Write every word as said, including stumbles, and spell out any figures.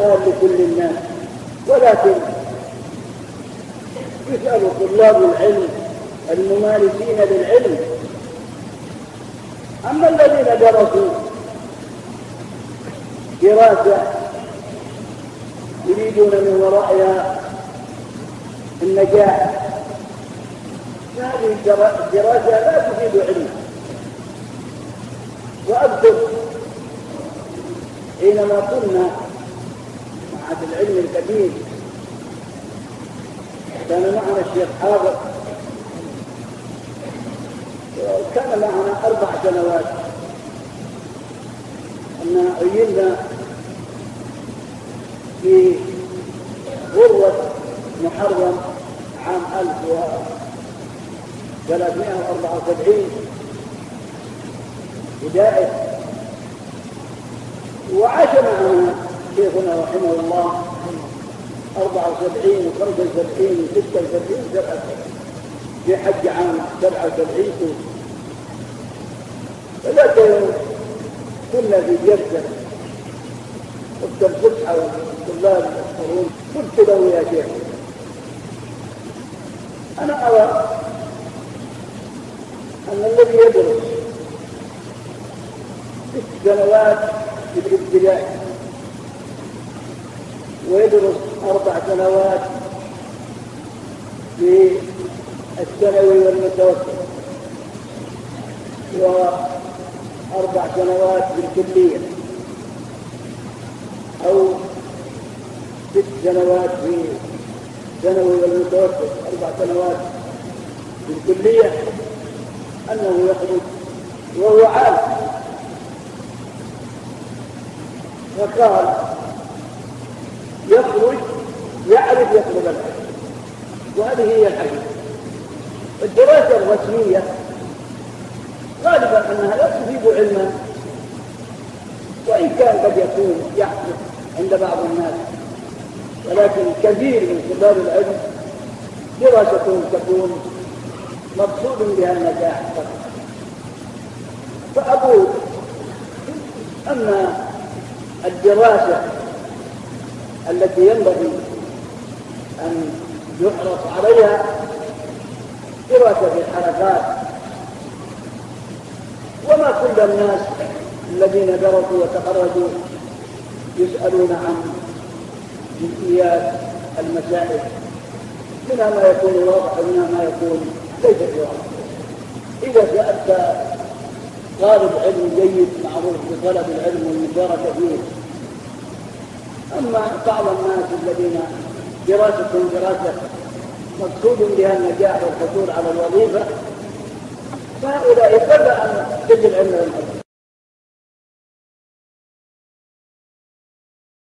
سؤال لكل الناس، ولكن يسأل طلاب العلم الممارسين للعلم. أما الذين درسوا دراسة يريدون من ورائها النجاح، هذه الدراسة لا تفيد علما. وأذكر حينما كنا مع العلم الكبير كان معنا الشيخ حافظ، كان معنا أربع سنوات أن عيننا في غرة محرم عام ألف وثلاثمائة وأربعة وسبعين بداية، وعاش معنا شيخنا رحمه الله أربعة وسبعين وخمسة وسبعين وستة وسبعين سبعة في حج عام سبعة وسبعين. فذاك يوم كنا في جلسة وقت الفسحة والطلاب يذكرون، قلت له يا شيخ أنا أرى أن الذي يدرس ست سنوات في الابتدائي ويدرس أربع سنوات في الثانوي والمتوسط وأربع سنوات في الكلية أو ست سنوات في الثانوي والمتوسط أربع سنوات في الكلية أنه يخرج وهو عالم. فقال يخرج يعرف يطلب العلم، وهذه هي الحقيقة. الدراسة الرسمية غالبا أنها لا تفيد علما، وإن كان قد يكون يحدث عند بعض الناس، ولكن كثير من طلاب العلم دراستهم تكون مقصود بها النجاح فقط. فأقول أن الدراسة التي ينبغي أن يحرص عليها دراسة الحركات، وما كل الناس الذين درسوا وتخرجوا يسألون عن جزئيات المسائل، منها ما يكون واضح ومنها ما يكون ليس واضح. إذا سألت طالب علم جيد معروف بطلب العلم والمشاركة فيه، أما بعض الناس الذين دراستهم دراسة مقصود بها النجاح والحصول على الوظيفة، فهؤلاء قبل أن تجد علم العلم